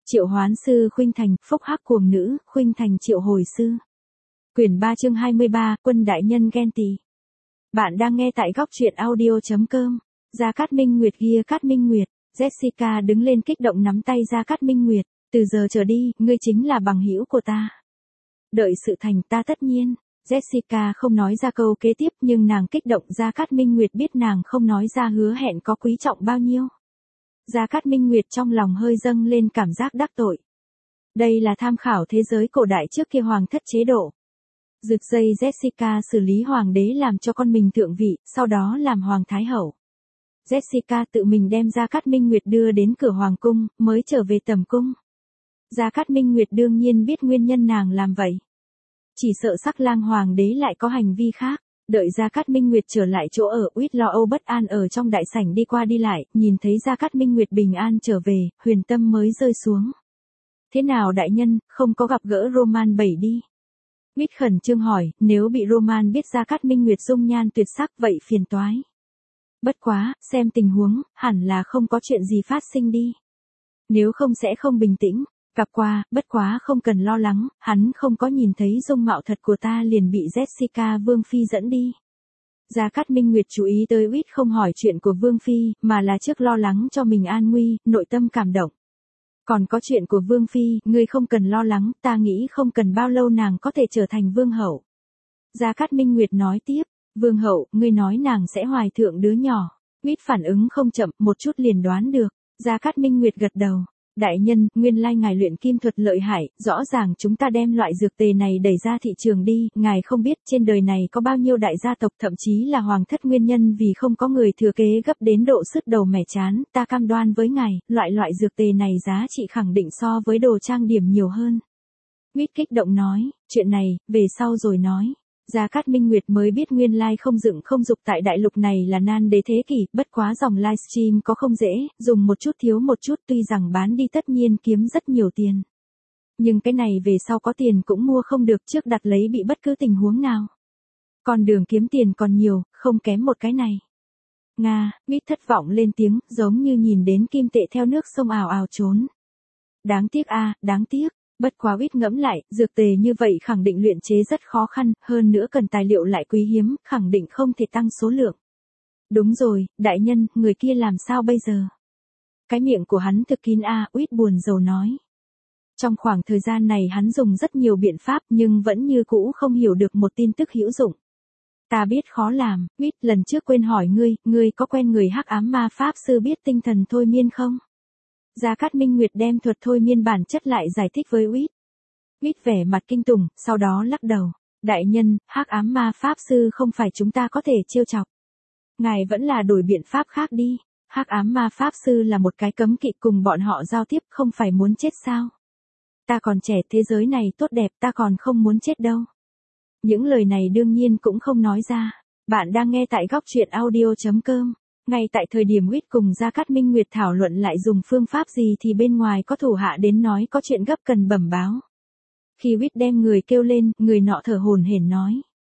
Triệu hoán sư Khuynh Thành, phúc hắc cuồng nữ, Khuynh Thành triệu hồi sư. Quyển 3 chương 23, quân đại nhân ghen tị. Bạn đang nghe tại góc truyện audio.com. Gia Cát Minh Nguyệt ghi Cát Minh Nguyệt, Jessica đứng lên kích động nắm tay Gia Cát Minh Nguyệt, từ giờ trở đi, ngươi chính là bằng hữu của ta. Đợi sự thành ta tất nhiên. Jessica không nói ra câu kế tiếp nhưng nàng kích động. Gia Cát Minh Nguyệt biết nàng không nói ra hứa hẹn có quý trọng bao nhiêu. Gia Cát Minh Nguyệt trong lòng hơi dâng lên cảm giác đắc tội. Đây là tham khảo thế giới cổ đại trước kia hoàng thất chế độ. Rực dây Jessica xử lý hoàng đế làm cho con mình thượng vị, sau đó làm hoàng thái hậu. Jessica tự mình đem Gia Cát Minh Nguyệt đưa đến cửa hoàng cung, mới trở về tầm cung. Gia Cát Minh Nguyệt đương nhiên biết nguyên nhân nàng làm vậy. Chỉ sợ Sắc Lang hoàng đế lại có hành vi khác. Đợi Gia Cát Minh Nguyệt trở lại chỗ ở, Uýt lo âu bất an ở trong đại sảnh đi qua đi lại, nhìn thấy Gia Cát Minh Nguyệt bình an trở về, huyền tâm mới rơi xuống. Thế nào đại nhân, không có gặp gỡ Roman 7 đi? Uýt khẩn trương hỏi, nếu bị Roman biết Gia Cát Minh Nguyệt dung nhan tuyệt sắc vậy phiền toái. Bất quá, xem tình huống, hẳn là không có chuyện gì phát sinh đi. Nếu không sẽ không bình tĩnh. Gặp qua, bất quá không cần lo lắng, hắn không có nhìn thấy dung mạo thật của ta liền bị Jessica Vương Phi dẫn đi. Gia Cát Minh Nguyệt chú ý tới Uýt không hỏi chuyện của Vương Phi, mà là trước lo lắng cho mình an nguy, nội tâm cảm động. Còn có chuyện của Vương Phi, ngươi không cần lo lắng, ta nghĩ không cần bao lâu nàng có thể trở thành Vương Hậu. Gia Cát Minh Nguyệt nói tiếp, Vương Hậu, ngươi nói nàng sẽ hoài thượng đứa nhỏ. Uýt phản ứng không chậm, một chút liền đoán được. Gia Cát Minh Nguyệt gật đầu. Đại nhân, nguyên lai ngài luyện kim thuật lợi hại, rõ ràng chúng ta đem loại dược tề này đẩy ra thị trường đi, ngài không biết trên đời này có bao nhiêu đại gia tộc thậm chí là hoàng thất nguyên nhân vì không có người thừa kế gấp đến độ sứt đầu mẻ chán, ta cam đoan với ngài, loại dược tề này giá trị khẳng định so với đồ trang điểm nhiều hơn. Uýt kích động nói, chuyện này, về sau rồi nói. Gia Cát Minh Nguyệt mới biết nguyên lai không dựng không dục tại đại lục này là nan đế thế kỷ, bất quá dòng livestream có không dễ, dùng một chút thiếu một chút tuy rằng bán đi tất nhiên kiếm rất nhiều tiền. Nhưng cái này về sau có tiền cũng mua không được trước đặt lấy bị bất cứ tình huống nào. Còn đường kiếm tiền còn nhiều, không kém một cái này. Nga, Uýt thất vọng lên tiếng, giống như nhìn đến kim tệ theo nước sông ào ào trốn. Đáng tiếc a, đáng tiếc. Bất quá Uýt ngẫm lại, dược tề như vậy khẳng định luyện chế rất khó khăn, hơn nữa cần tài liệu lại quý hiếm, khẳng định không thể tăng số lượng. Đúng rồi, đại nhân, người kia làm sao bây giờ? Cái miệng của hắn thực kín Uýt buồn rầu nói. Trong khoảng thời gian này hắn dùng rất nhiều biện pháp nhưng vẫn như cũ không hiểu được một tin tức hữu dụng. Ta biết khó làm, Uýt lần trước quên hỏi ngươi có quen người hắc ám ma pháp sư biết tinh thần thôi miên không? Gia Cát Minh Nguyệt đem thuật thôi miên bản chất lại giải thích với Uýt. Uýt vẻ mặt kinh tủng, sau đó lắc đầu. Đại nhân, hắc ám ma pháp sư không phải chúng ta có thể trêu chọc. Ngài vẫn là đổi biện pháp khác đi. Hắc ám ma pháp sư là một cái cấm kỵ, cùng bọn họ giao tiếp không phải muốn chết sao? Ta còn trẻ, thế giới này tốt đẹp, ta còn không muốn chết đâu. Những lời này đương nhiên cũng không nói ra. Bạn đang nghe tại góc truyện audio.com. Ngay tại thời điểm Uýt cùng Gia Cát Minh Nguyệt thảo luận lại dùng phương pháp gì thì bên ngoài có thủ hạ đến nói có chuyện gấp cần bẩm báo. Khi Uýt đem người kêu lên, người nọ thở hổn hển nói.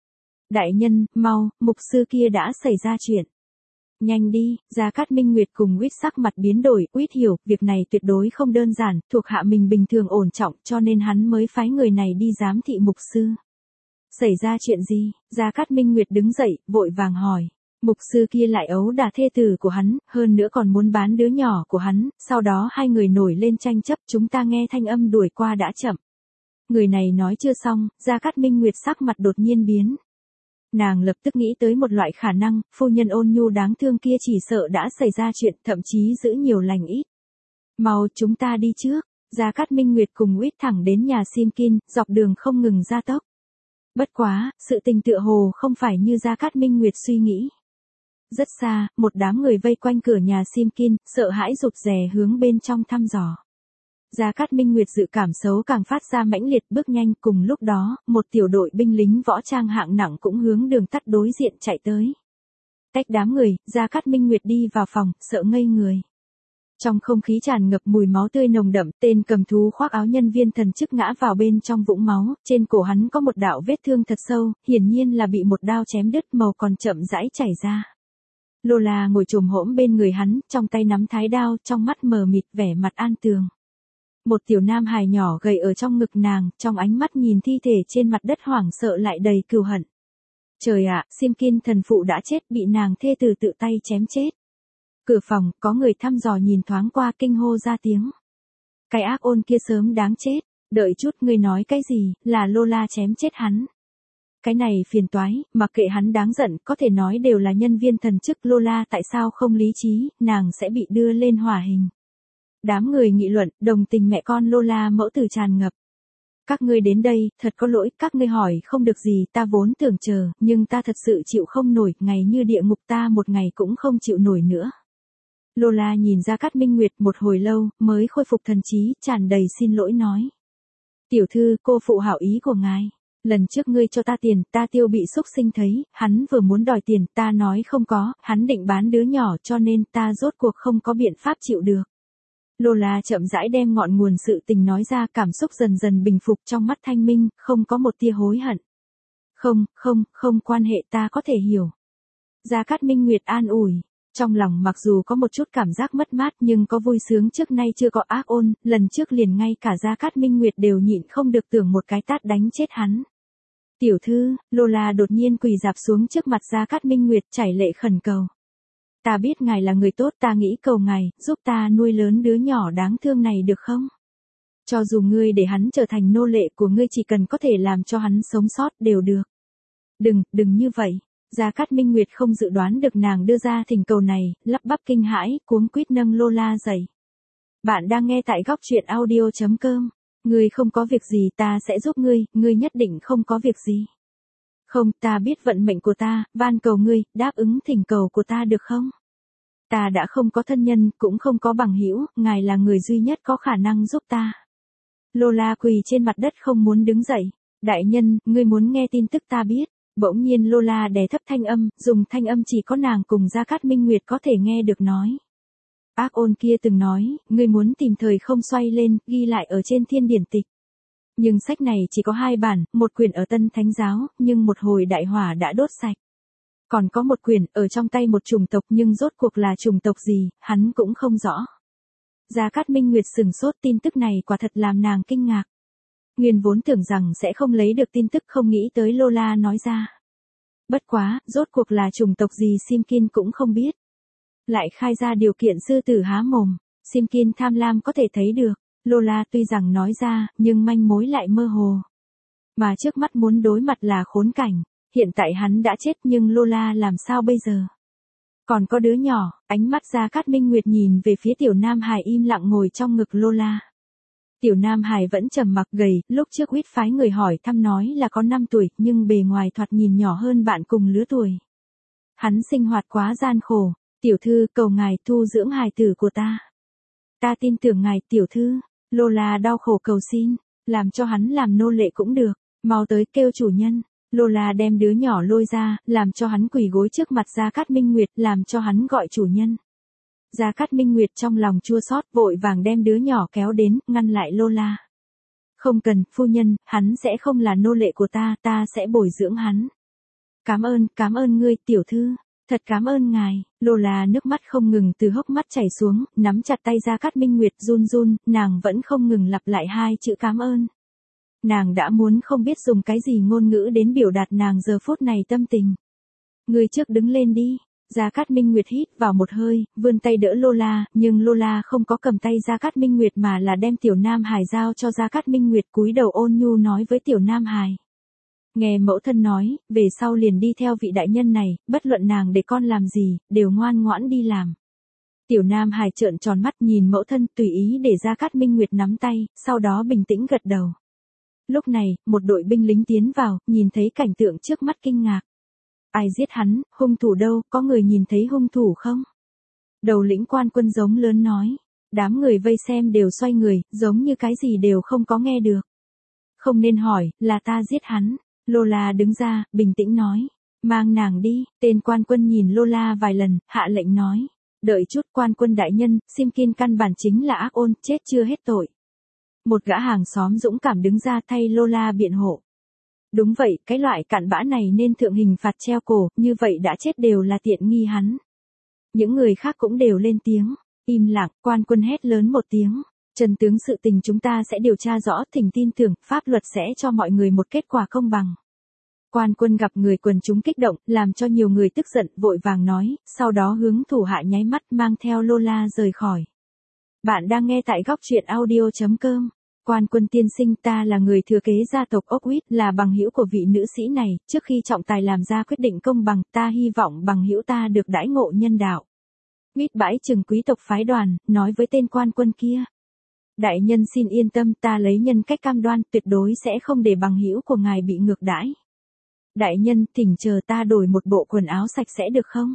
Đại nhân, mau, mục sư kia đã xảy ra chuyện. Nhanh đi, Gia Cát Minh Nguyệt cùng Uýt sắc mặt biến đổi, Uýt hiểu, việc này tuyệt đối không đơn giản, thuộc hạ mình bình thường ổn trọng cho nên hắn mới phái người này đi giám thị mục sư. Xảy ra chuyện gì? Gia Cát Minh Nguyệt đứng dậy, vội vàng hỏi. Mục sư kia lại ấu đả thê tử của hắn, hơn nữa còn muốn bán đứa nhỏ của hắn, sau đó hai người nổi lên tranh chấp, chúng ta nghe thanh âm đuổi qua đã chậm. Người này nói chưa xong, Gia Cát Minh Nguyệt sắc mặt đột nhiên biến. Nàng lập tức nghĩ tới một loại khả năng, phu nhân ôn nhu đáng thương kia chỉ sợ đã xảy ra chuyện, thậm chí giữ nhiều lành ít. Mau chúng ta đi trước. Gia Cát Minh Nguyệt cùng Uýt thẳng đến nhà Simkin, dọc đường không ngừng gia tốc. Bất quá, sự tình tựa hồ không phải như Gia Cát Minh Nguyệt suy nghĩ. Rất xa, một đám người vây quanh cửa nhà Simkin, sợ hãi rụt rè hướng bên trong thăm dò. Gia Cát Minh Nguyệt dự cảm xấu càng phát ra mãnh liệt bước nhanh, cùng lúc đó, một tiểu đội binh lính võ trang hạng nặng cũng hướng đường tắt đối diện chạy tới. Tách đám người, Gia Cát Minh Nguyệt đi vào phòng, sợ ngây người. Trong không khí tràn ngập mùi máu tươi nồng đậm, tên cầm thú khoác áo nhân viên thần chức ngã vào bên trong vũng máu, trên cổ hắn có một đạo vết thương thật sâu, hiển nhiên là bị một đao chém đứt, màu còn chậm rãi chảy ra. Lola ngồi chồm hổm bên người hắn, trong tay nắm thái đao, trong mắt mờ mịt vẻ mặt an tường. Một tiểu nam hài nhỏ gầy ở trong ngực nàng, trong ánh mắt nhìn thi thể trên mặt đất hoảng sợ lại đầy cừu hận. Trời ạ, Simkin thần phụ đã chết, bị nàng thê tử tự tay chém chết. Cửa phòng, có người thăm dò nhìn thoáng qua, kinh hô ra tiếng. Cái ác ôn kia sớm đáng chết, đợi chút, ngươi nói cái gì, là Lola chém chết hắn. Cái này phiền toái, mặc kệ hắn đáng giận, có thể nói đều là nhân viên thần chức, Lola tại sao không lý trí, nàng sẽ bị đưa lên hỏa hình. Đám người nghị luận, đồng tình mẹ con Lola mẫu tử tràn ngập. Các ngươi đến đây, thật có lỗi, các ngươi hỏi không được gì, ta vốn tưởng chờ, nhưng ta thật sự chịu không nổi, ngày như địa ngục ta một ngày cũng không chịu nổi nữa. Lola nhìn Gia Cát Minh Nguyệt một hồi lâu, mới khôi phục thần trí, tràn đầy xin lỗi nói. Tiểu thư, cô phụ hảo ý của ngài. Lần trước ngươi cho ta tiền, ta tiêu bị xúc sinh thấy, hắn vừa muốn đòi tiền, ta nói không có, hắn định bán đứa nhỏ cho nên ta rốt cuộc không có biện pháp chịu được. Lola chậm rãi đem ngọn nguồn sự tình nói ra, cảm xúc dần dần bình phục trong mắt thanh minh, không có một tia hối hận. Không quan hệ, ta có thể hiểu. Gia Cát Minh Nguyệt an ủi. Trong lòng mặc dù có một chút cảm giác mất mát nhưng có vui sướng, trước nay chưa có ác ôn, lần trước liền ngay cả Gia Cát Minh Nguyệt đều nhịn không được tưởng một cái tát đánh chết hắn. Tiểu thư, Lola đột nhiên quỳ rạp xuống trước mặt Gia Cát Minh Nguyệt, chảy lệ khẩn cầu. Ta biết ngài là người tốt, ta nghĩ cầu ngài, giúp ta nuôi lớn đứa nhỏ đáng thương này được không? Cho dù ngươi để hắn trở thành nô lệ của ngươi, chỉ cần có thể làm cho hắn sống sót đều được. Đừng như vậy. Gia Cát Minh Nguyệt không dự đoán được nàng đưa ra thỉnh cầu này, lắp bắp kinh hãi, cuống quýt nâng Lola dậy. Bạn đang nghe tại góc truyện audio.com. Ngươi không có việc gì, ta sẽ giúp ngươi nhất định không có việc gì. Không, ta biết vận mệnh của ta, van cầu ngươi, đáp ứng thỉnh cầu của ta được không? Ta đã không có thân nhân, cũng không có bằng hữu, ngài là người duy nhất có khả năng giúp ta. Lola quỳ trên mặt đất không muốn đứng dậy. Đại nhân, ngươi muốn nghe tin tức ta biết. Bỗng nhiên Lola đè thấp thanh âm, dùng thanh âm chỉ có nàng cùng Gia Cát Minh Nguyệt có thể nghe được nói. Ác ôn kia từng nói, ngươi muốn tìm thời không xoay lên, ghi lại ở trên thiên điển tịch. Nhưng sách này chỉ có 2 bản, một quyển ở Tân Thánh Giáo, nhưng một hồi đại hỏa đã đốt sạch. Còn có một quyển, ở trong tay một chủng tộc, nhưng rốt cuộc là chủng tộc gì, hắn cũng không rõ. Gia Cát Minh Nguyệt sửng sốt, tin tức này quả thật làm nàng kinh ngạc. Nguyên vốn tưởng rằng sẽ không lấy được tin tức, không nghĩ tới Lola nói ra. Bất quá, rốt cuộc là chủng tộc gì Simkin cũng không biết. Lại khai ra điều kiện, sư tử há mồm. Simkin tham lam có thể thấy được. Lola tuy rằng nói ra, nhưng manh mối lại mơ hồ. Mà trước mắt muốn đối mặt là khốn cảnh. Hiện tại hắn đã chết nhưng Lola làm sao bây giờ? Còn có đứa nhỏ, ánh mắt Gia Cát Minh Nguyệt nhìn về phía tiểu nam hài im lặng ngồi trong ngực Lola. Tiểu nam hài vẫn trầm mặc gầy, lúc trước huyết phái người hỏi thăm nói là có 5 tuổi, nhưng bề ngoài thoạt nhìn nhỏ hơn bạn cùng lứa tuổi. Hắn sinh hoạt quá gian khổ, tiểu thư cầu ngài thu dưỡng hài tử của ta. Ta tin tưởng ngài tiểu thư, Lola đau khổ cầu xin, làm cho hắn làm nô lệ cũng được, mau tới kêu chủ nhân. Lola đem đứa nhỏ lôi ra, làm cho hắn quỳ gối trước mặt Gia Cát Minh Nguyệt, làm cho hắn gọi chủ nhân. Gia Cát Minh Nguyệt trong lòng chua xót, vội vàng đem đứa nhỏ kéo đến, ngăn lại Lola. Không cần, phu nhân, hắn sẽ không là nô lệ của ta, ta sẽ bồi dưỡng hắn. Cảm ơn ngươi, tiểu thư. Thật cảm ơn ngài. Lola nước mắt không ngừng từ hốc mắt chảy xuống, nắm chặt tay Gia Cát Minh Nguyệt run run, nàng vẫn không ngừng lặp lại 2 chữ cảm ơn. Nàng đã muốn không biết dùng cái gì ngôn ngữ đến biểu đạt nàng giờ phút này tâm tình. Ngươi trước đứng lên đi. Gia Cát Minh Nguyệt hít vào một hơi, vươn tay đỡ Lola, nhưng Lola không có cầm tay Gia Cát Minh Nguyệt mà là đem tiểu nam hài giao cho Gia Cát Minh Nguyệt, cúi đầu ôn nhu nói với tiểu nam hài. Nghe mẫu thân nói, về sau liền đi theo vị đại nhân này, bất luận nàng để con làm gì, đều ngoan ngoãn đi làm. Tiểu nam hài trợn tròn mắt nhìn mẫu thân, tùy ý để Gia Cát Minh Nguyệt nắm tay, sau đó bình tĩnh gật đầu. Lúc này, một đội binh lính tiến vào, nhìn thấy cảnh tượng trước mắt kinh ngạc. Ai giết hắn, hung thủ đâu, có người nhìn thấy hung thủ không? Đầu lĩnh quan quân giống lớn nói. Đám người vây xem đều xoay người, giống như cái gì đều không có nghe được. Không nên hỏi, là ta giết hắn. Lola đứng ra, bình tĩnh nói. Mang nàng đi, tên quan quân nhìn Lola vài lần, hạ lệnh nói. Đợi chút, quan quân đại nhân, Simkin căn bản chính là ác ôn, chết chưa hết tội. Một gã hàng xóm dũng cảm đứng ra thay Lola biện hộ. Đúng vậy, cái loại cặn bã này nên thượng hình phạt treo cổ, như vậy đã chết đều là tiện nghi hắn. Những người khác cũng đều lên tiếng. Im lặng, quan quân hét lớn một tiếng. Chân tướng sự tình chúng ta sẽ điều tra rõ, thỉnh tin tưởng, pháp luật sẽ cho mọi người một kết quả công bằng. Quan Quân gặp người quần chúng kích động, làm cho nhiều người tức giận, vội vàng nói, sau đó hướng thủ hạ nháy mắt mang theo Lola rời khỏi. Bạn đang nghe tại góc truyện audio.com. Quan Quân tiên sinh, ta là người thừa kế gia tộc ốc Huyết, là bằng hữu của vị nữ sĩ này, trước khi trọng tài làm ra quyết định công bằng, ta hy vọng bằng hữu ta được đãi ngộ nhân đạo. Huyết bãi chừng quý tộc phái đoàn, nói với tên Quan Quân kia. Đại nhân xin yên tâm, ta lấy nhân cách cam đoan, tuyệt đối sẽ không để bằng hữu của ngài bị ngược đãi. Đại nhân, thỉnh chờ ta đổi một bộ quần áo sạch sẽ được không?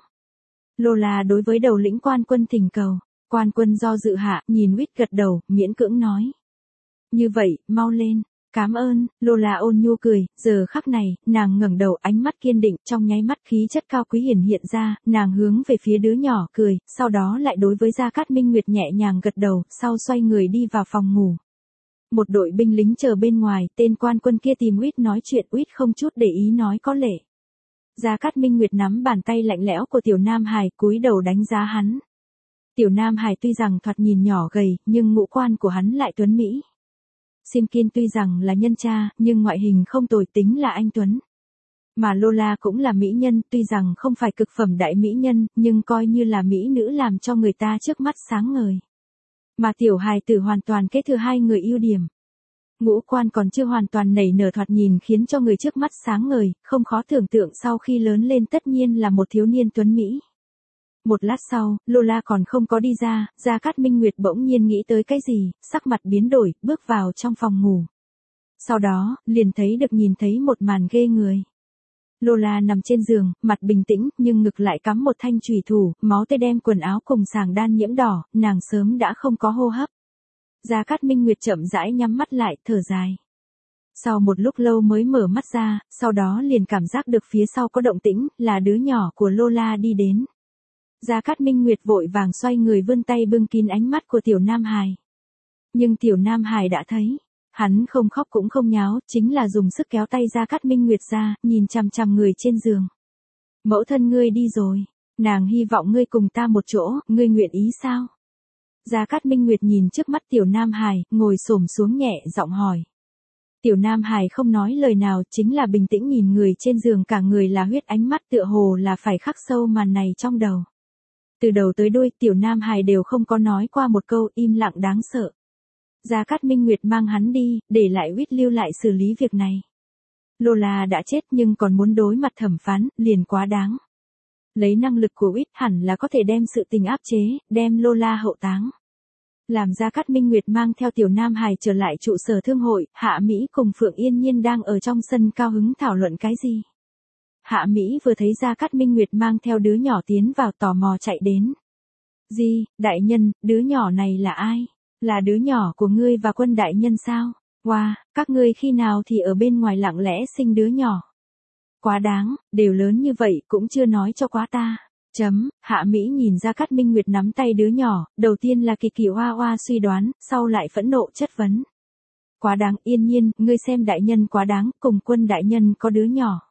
Lola đối với đầu lĩnh Quan Quân thỉnh cầu. Quan Quân do dự hạ, nhìn Huyết gật đầu, miễn cưỡng nói. Như vậy, mau lên. Cảm ơn. Lola ôn nhu cười, giờ khắc này, nàng ngẩng đầu, ánh mắt kiên định, trong nháy mắt khí chất cao quý hiển hiện ra, nàng hướng về phía đứa nhỏ cười, sau đó lại đối với Gia Cát Minh Nguyệt nhẹ nhàng gật đầu, sau xoay người đi vào phòng ngủ. Một đội binh lính chờ bên ngoài, tên Quan Quân kia tìm Huyết nói chuyện, Huyết không chút để ý nói có lệ. Gia Cát Minh Nguyệt nắm bàn tay lạnh lẽo của Tiểu Nam Hải, cúi đầu đánh giá hắn. Tiểu Nam Hải tuy rằng thoạt nhìn nhỏ gầy, nhưng ngũ quan của hắn lại tuấn mỹ. Simkin tuy rằng là nhân cha, nhưng ngoại hình không tồi, tính là anh tuấn. Mà Lola cũng là mỹ nhân, tuy rằng không phải cực phẩm đại mỹ nhân, nhưng coi như là mỹ nữ làm cho người ta trước mắt sáng ngời. Mà tiểu hài tử hoàn toàn kế thừa hai người ưu điểm. Ngũ quan còn chưa hoàn toàn nảy nở, thoạt nhìn khiến cho người trước mắt sáng ngời, không khó tưởng tượng sau khi lớn lên tất nhiên là một thiếu niên tuấn mỹ. Một lát sau, Lola còn không có đi ra, Gia Cát Minh Nguyệt bỗng nhiên nghĩ tới cái gì, sắc mặt biến đổi, bước vào trong phòng ngủ. Sau đó, liền nhìn thấy một màn ghê người. Lola nằm trên giường, mặt bình tĩnh, nhưng ngực lại cắm một thanh chùy thủ, máu tươi đem quần áo cùng sàng đan nhiễm đỏ, nàng sớm đã không có hô hấp. Gia Cát Minh Nguyệt chậm rãi nhắm mắt lại, thở dài. Sau một lúc lâu mới mở mắt ra, sau đó liền cảm giác được phía sau có động tĩnh, là đứa nhỏ của Lola đi đến. Gia Cát Minh Nguyệt vội vàng xoay người vươn tay bưng kín ánh mắt của Tiểu Nam Hải. Nhưng Tiểu Nam Hải đã thấy, hắn không khóc cũng không nháo, chính là dùng sức kéo tay Gia Cát Minh Nguyệt ra, nhìn chằm chằm người trên giường. Mẫu thân ngươi đi rồi, nàng hy vọng ngươi cùng ta một chỗ, ngươi nguyện ý sao? Gia Cát Minh Nguyệt nhìn trước mắt Tiểu Nam Hải, ngồi xổm xuống nhẹ giọng hỏi. Tiểu Nam Hải không nói lời nào, chính là bình tĩnh nhìn người trên giường, cả người là huyết, ánh mắt tựa hồ là phải khắc sâu màn này trong đầu. Từ đầu tới đuôi, Tiểu Nam Hải đều không có nói qua một câu, im lặng đáng sợ. Gia Cát Minh Nguyệt mang hắn đi, để lại Huyết lưu lại xử lý việc này. Lola đã chết nhưng còn muốn đối mặt thẩm phán, liền quá đáng. Lấy năng lực của Huyết hẳn là có thể đem sự tình áp chế, đem Lola hậu táng. Làm Gia Cát Minh Nguyệt mang theo Tiểu Nam Hải trở lại trụ sở thương hội, Hạ Mỹ cùng Phượng Yên Nhiên đang ở trong sân cao hứng thảo luận cái gì. Hạ Mỹ vừa thấy Gia Cát Minh Nguyệt mang theo đứa nhỏ tiến vào, tò mò chạy đến. Gì, đại nhân, đứa nhỏ này là ai? Là đứa nhỏ của ngươi và Quân đại nhân sao? Wow, các ngươi khi nào thì ở bên ngoài lặng lẽ sinh đứa nhỏ? Quá đáng, đều lớn như vậy cũng chưa nói cho quá ta. Hạ Mỹ nhìn Gia Cát Minh Nguyệt nắm tay đứa nhỏ, đầu tiên là kỳ kỳ hoa hoa suy đoán, sau lại phẫn nộ chất vấn. Quá đáng, Yên Nhiên, ngươi xem đại nhân quá đáng, cùng Quân đại nhân có đứa nhỏ.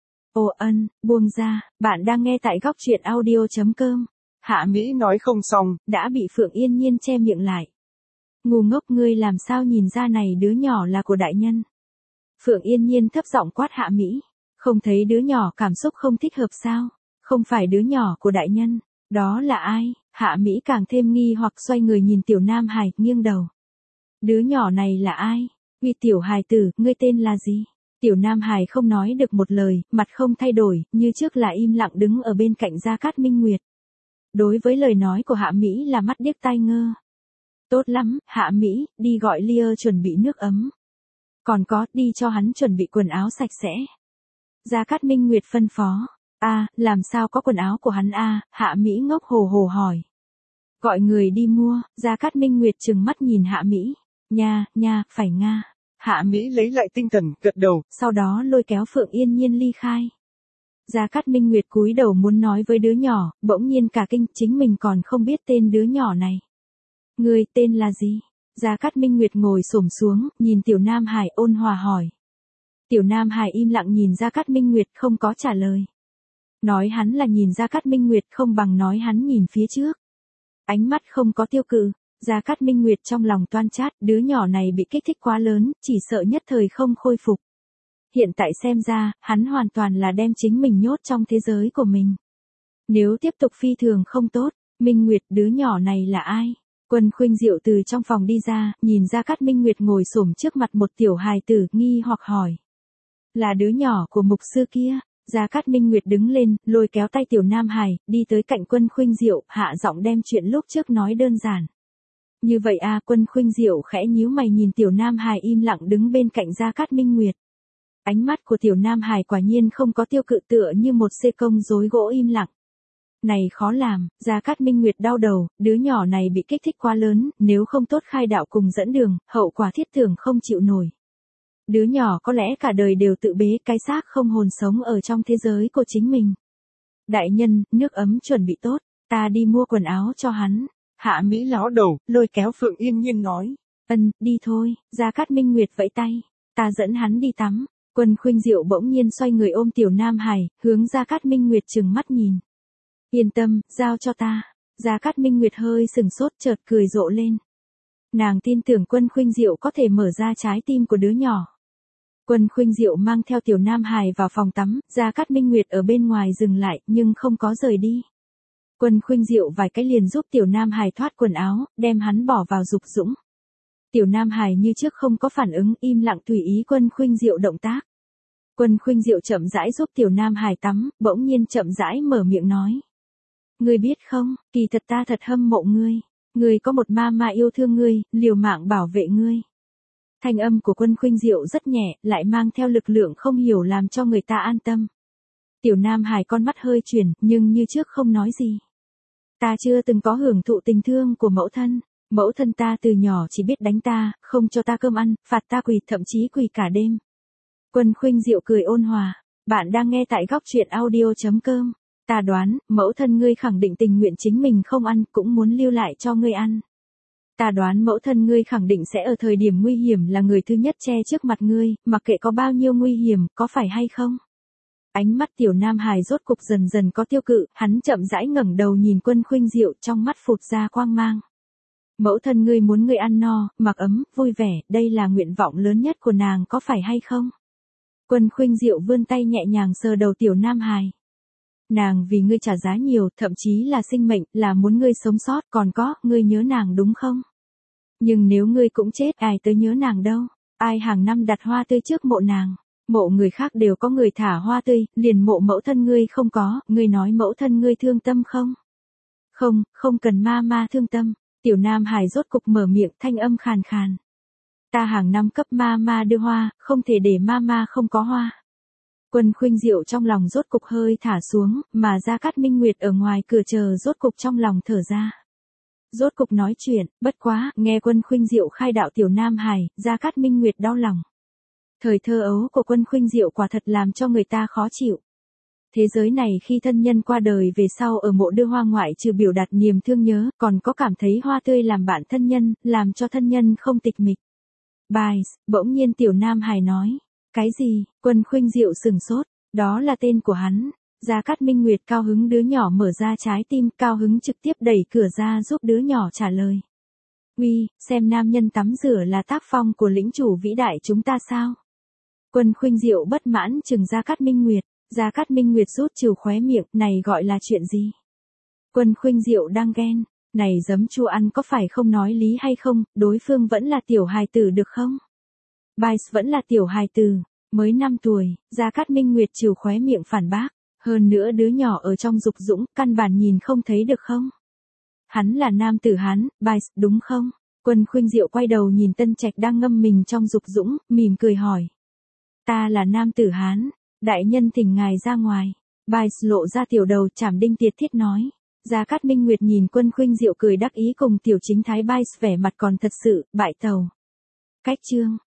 Ồ ân, buông ra, bạn đang nghe tại góc truyện audio.com. Hạ Mỹ nói không xong, đã bị Phượng Yên Nhiên che miệng lại. Ngu ngốc, ngươi làm sao nhìn ra này đứa nhỏ là của đại nhân? Phượng Yên Nhiên thấp giọng quát Hạ Mỹ. Không thấy đứa nhỏ cảm xúc không thích hợp sao? Không phải đứa nhỏ của đại nhân, đó là ai? Hạ Mỹ càng thêm nghi hoặc xoay người nhìn Tiểu Nam Hải, nghiêng đầu. Đứa nhỏ này là ai? Vì tiểu hài tử, ngươi tên là gì? Tiểu Nam Hải không nói được một lời, mặt không thay đổi, như trước là im lặng đứng ở bên cạnh Gia Cát Minh Nguyệt. Đối với lời nói của Hạ Mỹ là mắt điếc tai ngơ. Tốt lắm, Hạ Mỹ, đi gọi Lia chuẩn bị nước ấm. Còn có, đi cho hắn chuẩn bị quần áo sạch sẽ. Gia Cát Minh Nguyệt phân phó. Làm sao có quần áo của hắn Hạ Mỹ ngốc hồ hồ hỏi. Gọi người đi mua, Gia Cát Minh Nguyệt trừng mắt nhìn Hạ Mỹ. Nha, phải nga. Hạ Mỹ lấy lại tinh thần, gật đầu, sau đó lôi kéo Phượng Yên Nhiên ly khai. Gia Cát Minh Nguyệt cúi đầu muốn nói với đứa nhỏ, bỗng nhiên cả kinh, chính mình còn không biết tên đứa nhỏ này. Người tên là gì? Gia Cát Minh Nguyệt ngồi xổm xuống, nhìn Tiểu Nam Hải ôn hòa hỏi. Tiểu Nam Hải im lặng nhìn Gia Cát Minh Nguyệt không có trả lời. Nói hắn là nhìn Gia Cát Minh Nguyệt không bằng nói hắn nhìn phía trước. Ánh mắt không có tiêu cự, Gia Cát Minh Nguyệt trong lòng toan chát, đứa nhỏ này bị kích thích quá lớn, chỉ sợ nhất thời không khôi phục. Hiện tại xem ra, hắn hoàn toàn là đem chính mình nhốt trong thế giới của mình. Nếu tiếp tục phi thường không tốt, Minh Nguyệt đứa nhỏ này là ai? Quân Khuynh Diệu từ trong phòng đi ra, nhìn Gia Cát Minh Nguyệt ngồi xổm trước mặt một tiểu hài tử, nghi hoặc hỏi. Là đứa nhỏ của mục sư kia. Gia Cát Minh Nguyệt đứng lên, lôi kéo tay tiểu nam hài, đi tới cạnh Quân Khuynh Diệu, hạ giọng đem chuyện lúc trước nói đơn giản. Như vậy à, Quân Khuynh Diệu khẽ nhíu mày nhìn tiểu nam hài im lặng đứng bên cạnh Gia Cát Minh Nguyệt. Ánh mắt của tiểu nam hài quả nhiên không có tiêu cự, tựa như một xê công rối gỗ im lặng. Này khó làm, Gia Cát Minh Nguyệt đau đầu, đứa nhỏ này bị kích thích quá lớn, nếu không tốt khai đạo cùng dẫn đường, hậu quả thiết tưởng không chịu nổi. Đứa nhỏ có lẽ cả đời đều tự bế cái xác không hồn sống ở trong thế giới của chính mình. Đại nhân, nước ấm chuẩn bị tốt, ta đi mua quần áo cho hắn. Hạ Mỹ ló đầu, lôi kéo Phượng Yên Nhiên nói. Đi thôi, Gia Cát Minh Nguyệt vẫy tay, ta dẫn hắn đi tắm. Quân Khuynh Diệu bỗng nhiên xoay người ôm tiểu nam hài, hướng Gia Cát Minh Nguyệt trừng mắt nhìn. Yên tâm, giao cho ta. Gia Cát Minh Nguyệt hơi sừng sốt chợt cười rộ lên. Nàng tin tưởng Quân Khuynh Diệu có thể mở ra trái tim của đứa nhỏ. Quân Khuynh Diệu mang theo tiểu nam hài vào phòng tắm, Gia Cát Minh Nguyệt ở bên ngoài dừng lại nhưng không có rời đi. Quân Khuynh Diệu vài cái liền giúp tiểu nam hài thoát quần áo, đem hắn bỏ vào dục dũng. Tiểu nam hài như trước không có phản ứng, im lặng tùy ý Quân Khuynh Diệu động tác. Quân Khuynh Diệu chậm rãi giúp tiểu nam hài tắm, bỗng nhiên chậm rãi mở miệng nói. Ngươi biết không, kỳ thật ta thật hâm mộ ngươi. Ngươi có một ma yêu thương ngươi, liều mạng bảo vệ ngươi. Thanh âm của Quân Khuynh Diệu rất nhẹ, lại mang theo lực lượng không hiểu làm cho người ta an tâm. Tiểu nam hài con mắt hơi chuyển, nhưng như trước không nói gì. Ta chưa từng có hưởng thụ tình thương của mẫu thân. Mẫu thân ta từ nhỏ chỉ biết đánh ta, không cho ta cơm ăn, phạt ta quỳ, thậm chí quỳ cả đêm. Quân Khuynh Diệu cười ôn hòa. Bạn đang nghe tại góc truyện audio.com. Ta đoán, mẫu thân ngươi khẳng định tình nguyện chính mình không ăn, cũng muốn lưu lại cho ngươi ăn. Ta đoán mẫu thân ngươi khẳng định sẽ ở thời điểm nguy hiểm là người thứ nhất che trước mặt ngươi, mặc kệ có bao nhiêu nguy hiểm, có phải hay không? Ánh mắt tiểu nam hài rốt cục dần dần có tiêu cự, hắn chậm rãi ngẩng đầu nhìn Quân Khuynh Diệu, trong mắt phụt ra quang mang. Mẫu thân ngươi muốn ngươi ăn no, mặc ấm, vui vẻ, đây là nguyện vọng lớn nhất của nàng, có phải hay không? Quân Khuynh Diệu vươn tay nhẹ nhàng sờ đầu tiểu nam hài. Nàng vì ngươi trả giá nhiều, thậm chí là sinh mệnh, là muốn ngươi sống sót, còn có, ngươi nhớ nàng đúng không? Nhưng nếu ngươi cũng chết, ai tới nhớ nàng đâu? Ai hàng năm đặt hoa tươi trước mộ nàng? Mộ người khác đều có người thả hoa tươi, liền mộ mẫu thân ngươi không có, ngươi nói mẫu thân ngươi thương tâm không? Không, không cần ma thương tâm. Tiểu nam hài rốt cục mở miệng, thanh âm khàn khàn. Ta hàng năm cấp ma đưa hoa, không thể để ma không có hoa. Quân Khuynh Diệu trong lòng rốt cục hơi thả xuống, mà Gia Cát Minh Nguyệt ở ngoài cửa chờ rốt cục trong lòng thở ra. Rốt cục nói chuyện, bất quá, nghe Quân Khuynh Diệu khai đạo tiểu nam hài, Gia Cát Minh Nguyệt đau lòng. Thời thơ ấu của Quân Khuynh Diệu quả thật làm cho người ta khó chịu. Thế giới này khi thân nhân qua đời về sau ở mộ đưa hoa ngoại trừ biểu đạt niềm thương nhớ, còn có cảm thấy hoa tươi làm bạn thân nhân, làm cho thân nhân không tịch mịch. Bài, bỗng nhiên tiểu nam hài nói. Cái gì? Quân Khuynh Diệu sừng sốt, đó là tên của hắn. Gia Cát Minh Nguyệt cao hứng đứa nhỏ mở ra trái tim, cao hứng trực tiếp đẩy cửa ra giúp đứa nhỏ trả lời. Uy, xem nam nhân tắm rửa là tác phong của lĩnh chủ vĩ đại chúng ta sao? Quân Khuynh Diệu bất mãn chừng Gia Cát Minh Nguyệt. Gia Cát Minh Nguyệt rút trừ khóe miệng, này gọi là chuyện gì? Quân Khuynh Diệu đang ghen, này giấm chua ăn có phải không nói lý hay không, đối phương vẫn là tiểu hài tử được không? Bice vẫn là tiểu hài tử, mới 5 tuổi, Gia Cát Minh Nguyệt trừ khóe miệng phản bác, hơn nữa đứa nhỏ ở trong dục dũng, căn bản nhìn không thấy được không? Hắn là nam tử Hán, Bice, đúng không? Quân Khuynh Diệu quay đầu nhìn Tân Trạch đang ngâm mình trong dục dũng, mỉm cười hỏi. Ta là nam tử Hán, đại nhân thỉnh ngài ra ngoài. Bice lộ ra tiểu đầu chảm đinh tiệt thiết nói. Gia Cát Minh Nguyệt nhìn Quân Khuynh Diệu cười đắc ý cùng tiểu chính thái Bice vẻ mặt còn thật sự, bại tàu. Cách chương.